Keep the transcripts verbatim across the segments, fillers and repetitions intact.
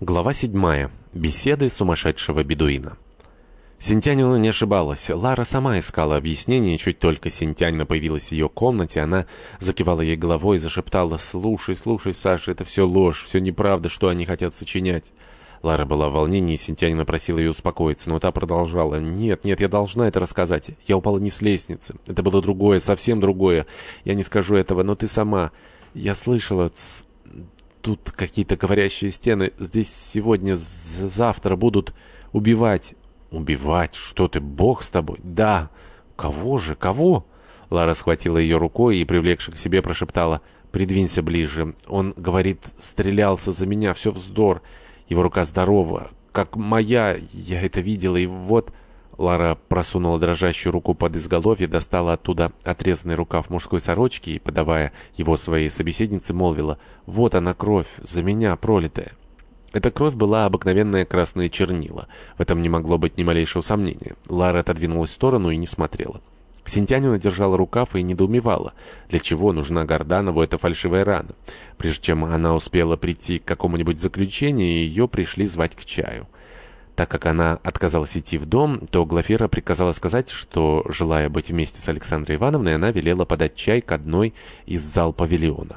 Глава седьмая. Беседы сумасшедшего бедуина. Синтянина не ошибалась. Лара сама искала объяснение, и чуть только Синтянина появилась в ее комнате, она закивала ей головой и зашептала: «Слушай, слушай, Саша, это все ложь, все неправда, что они хотят сочинять». Лара была в волнении, и Синтянина просила ее успокоиться, но та продолжала: «Нет, нет, я должна это рассказать. Я упала не с лестницы. Это было другое, совсем другое. Я не скажу этого, но ты сама. Я слышала... Ц... Тут какие-то говорящие стены. Здесь сегодня, завтра будут убивать». «Убивать? Что ты, Бог с тобой?» «Да». «Кого же? Кого?» Лара схватила ее рукой и, привлекши к себе, прошептала: «Придвинься ближе. Он, говорит, стрелялся за меня. Все вздор. Его рука здорова, как моя. Я это видела, и вот...» Лара просунула дрожащую руку под изголовье, достала оттуда отрезанный рукав мужской сорочки и, подавая его своей собеседнице, молвила: «Вот она, кровь, за меня пролитая». Эта кровь была обыкновенная красная чернила. В этом не могло быть ни малейшего сомнения. Лара отодвинулась в сторону и не смотрела. Синтянина держала рукав и недоумевала, для чего нужна Горданову эта фальшивая рана. Прежде чем она успела прийти к какому-нибудь заключению, ее пришли звать к чаю. Так как она отказалась идти в дом, то Глафира приказала сказать, что, желая быть вместе с Александрой Ивановной, она велела подать чай к одной из зал павильона.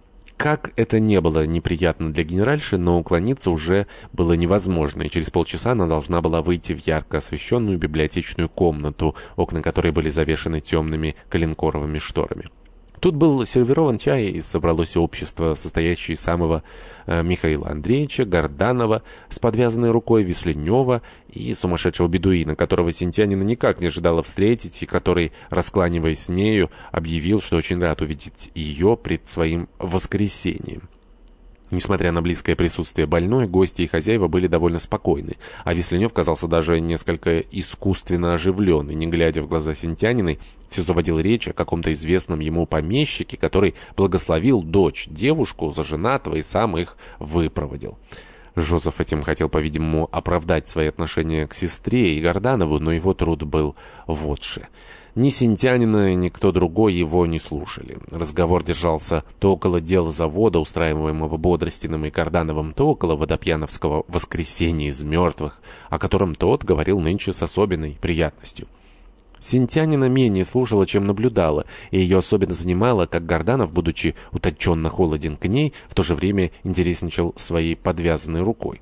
Как это не было неприятно для генеральши, но уклониться уже было невозможно, и через полчаса она должна была выйти в ярко освещенную библиотечную комнату, окна которой были завешаны темными коленкоровыми шторами. Тут был сервирован чай, и собралось общество, состоящее из самого э, Михаила Андреевича, Горданова, с подвязанной рукой Весленева и сумасшедшего бедуина, которого Синтянина никак не ожидала встретить, и который, раскланиваясь с нею, объявил, что очень рад увидеть ее пред своим воскресением. Несмотря на близкое присутствие больной, гости и хозяева были довольно спокойны, а Весленев казался даже несколько искусственно оживленный. Не глядя в глаза Синтяниной, все заводил речь о каком-то известном ему помещике, который благословил дочь, девушку, за женатого, и сам их выпроводил. Жозеф этим хотел, по-видимому, оправдать свои отношения к сестре и Горданову, но его труд был вотше. Ни Синтянина, ни кто другой его не слушали. Разговор держался то около дела завода, устраиваемого Бодростиным и Гордановым, то около водопьяновского воскресения из мертвых, о котором тот говорил нынче с особенной приятностью. Синтянина менее слушала, чем наблюдала, и ее особенно занимало, как Горданов, будучи утонченно холоден к ней, в то же время интересничал своей подвязанной рукой.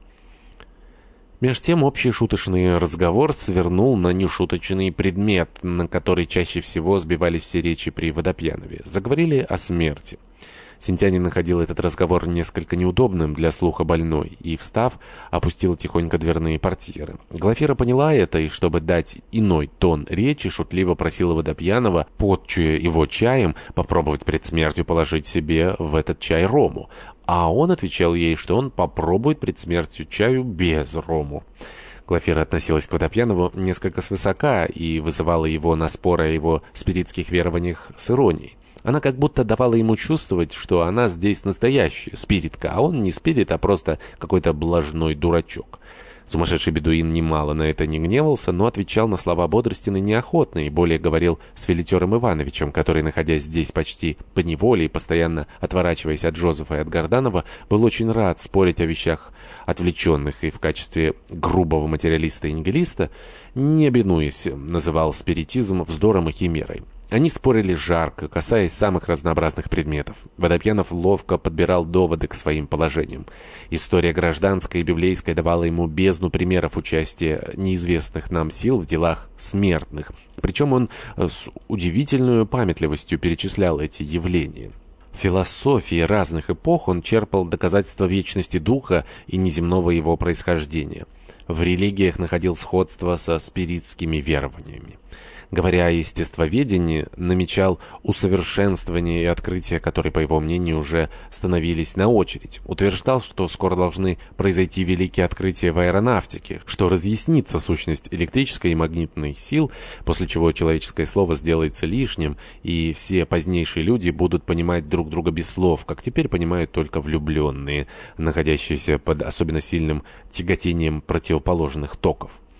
Меж тем общий шуточный разговор свернул на нешуточный предмет, на который чаще всего сбивались все речи при Водопьянове. Заговорили о смерти. Синтянин находил этот разговор несколько неудобным для слуха больной и, встав, опустила тихонько дверные портьеры. Глафира поняла это и, чтобы дать иной тон речи, шутливо просила Водопьянова, подчуя его чаем, попробовать пред смертью положить себе в этот чай рому. А он отвечал ей, что он попробует пред смертью чаю без рому. Глафира относилась к Водопьянову несколько свысока и вызывала его на споры о его спиритских верованиях с иронией. Она как будто давала ему чувствовать, что она здесь настоящая спиритка, а он не спирит, а просто какой-то блажной дурачок. Сумасшедший бедуин немало на это не гневался, но отвечал на слова Бодростины неохотно и более говорил с Филитером Ивановичем, который, находясь здесь почти поневоле и постоянно отворачиваясь от Жозефа и от Горданова, был очень рад спорить о вещах отвлеченных и в качестве грубого материалиста и нигилиста, не бинуясь, называл спиритизм вздором и химерой. Они спорили жарко, касаясь самых разнообразных предметов. Водопьянов ловко подбирал доводы к своим положениям. История гражданская и библейская давала ему бездну примеров участия неизвестных нам сил в делах смертных. Причем он с удивительной памятливостью перечислял эти явления. В философии разных эпох он черпал доказательства вечности духа и неземного его происхождения. В религиях находил сходство со спиритскими верованиями. Говоря о естествоведении, намечал усовершенствование и открытия, которые, по его мнению, уже становились на очередь. Утверждал, что скоро должны произойти великие открытия в аэронавтике, что разъяснится сущность электрической и магнитной сил, после чего человеческое слово сделается лишним, и все позднейшие люди будут понимать друг друга без слов, как теперь понимают только влюбленные, находящиеся под особенно сильным тяготением противоположных токов.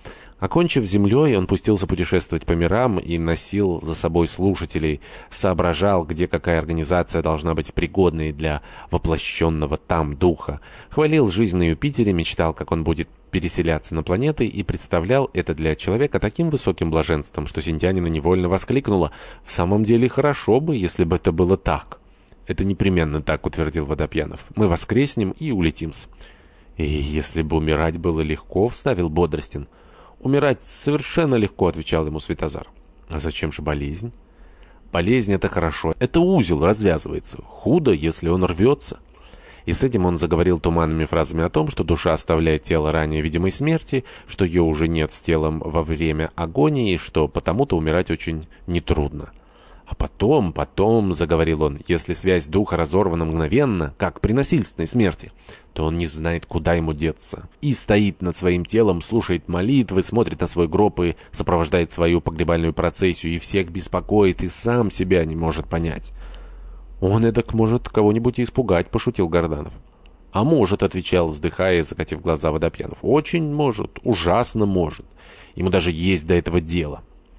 Окончив землей, он пустился путешествовать по мирам и носил за собой слушателей, соображал, где какая организация должна быть пригодной для воплощенного там духа, хвалил жизнь на Юпитере, мечтал, как он будет переселяться на планеты, и представлял это для человека таким высоким блаженством, что Синтианина невольно воскликнула: «В самом деле хорошо бы, если бы это было так». «Это непременно так», — утвердил Водопьянов. «Мы воскреснем и улетим-с». «И если бы умирать было легко», — вставил Бодростин. «Умирать совершенно легко», — отвечал ему Светозар. «А зачем же болезнь?» «Болезнь — это хорошо. Это узел развязывается. Худо, если он рвется». И с этим он заговорил туманными фразами о том, что душа оставляет тело ранее видимой смерти, что ее уже нет с телом во время агонии, что потому-то умирать очень нетрудно. «А потом, потом, — заговорил он, — если связь духа разорвана мгновенно, как при насильственной смерти, то он не знает, куда ему деться, и стоит над своим телом, слушает молитвы, смотрит на свой гроб и сопровождает свою погребальную процессию, и всех беспокоит, и сам себя не может понять». «Он эдак может кого-нибудь и испугать», — пошутил Горданов. «А может, — отвечал, вздыхая и закатив глаза, Водопьянов, — очень может, ужасно может. Ему даже есть до этого дело».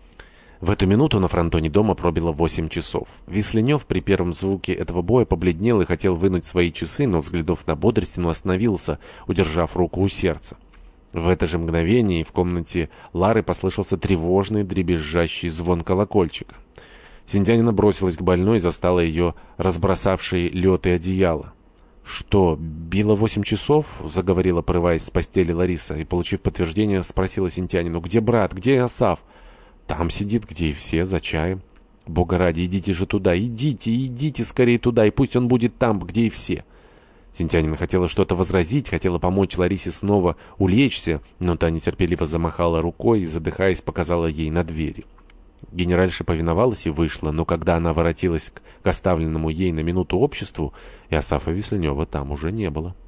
В эту минуту на фронтоне дома пробило восемь часов. Весленев при первом звуке этого боя побледнел и хотел вынуть свои часы, но, взглянув на Бодростину, остановился, удержав руку у сердца. В это же мгновение в комнате Лары послышался тревожный дребезжащий звон колокольчика. Синтианина бросилась к больной и застала ее разбросавшей лед и одеяло. «Что, било восемь часов?» — заговорила, порываясь с постели Лариса, и, получив подтверждение, спросила Синтианину: «Где брат? Где Асаф?» «Там сидит, где и все, за чаем». «Бога ради, идите же туда, идите, идите скорее туда, и пусть он будет там, где и все». Синтианина хотела что-то возразить, хотела помочь Ларисе снова улечься, но та нетерпеливо замахала рукой и, задыхаясь, показала ей на двери. Генеральша повиновалась и вышла, но когда она воротилась к оставленному ей на минуту обществу, и Асафа Весленева там уже не было.